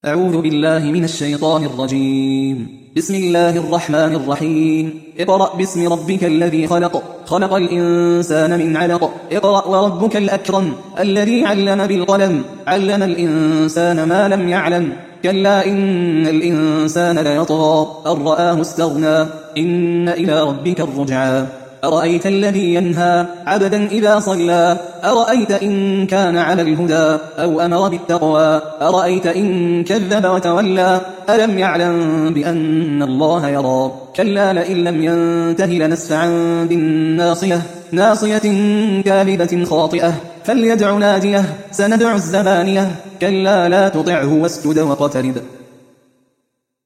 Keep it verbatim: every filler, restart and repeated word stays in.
أعوذ بالله من الشيطان الرجيم. بسم الله الرحمن الرحيم. اقرأ باسم ربك الذي خلق خلق الإنسان من علق. اقرأ وربك الأكرم الذي علم بالقلم علم الإنسان ما لم يعلم. كلا إن الإنسان ليطغى أن رآه استغنى. إن إلى ربك الرجعى. أرأيت الذي ينهى عبدا إذا صلى. أرأيت إن كان على الهدى أو أمر بالتقوى. أرأيت إن كذب وتولى. ألم يعلم بأن الله يرى. كلا لئن لم ينته لنسفعا بالناصية ناصية كاذبة خاطئة فليدع ناديه سندع الزبانية. كلا لا تطعه واسجد واقترب.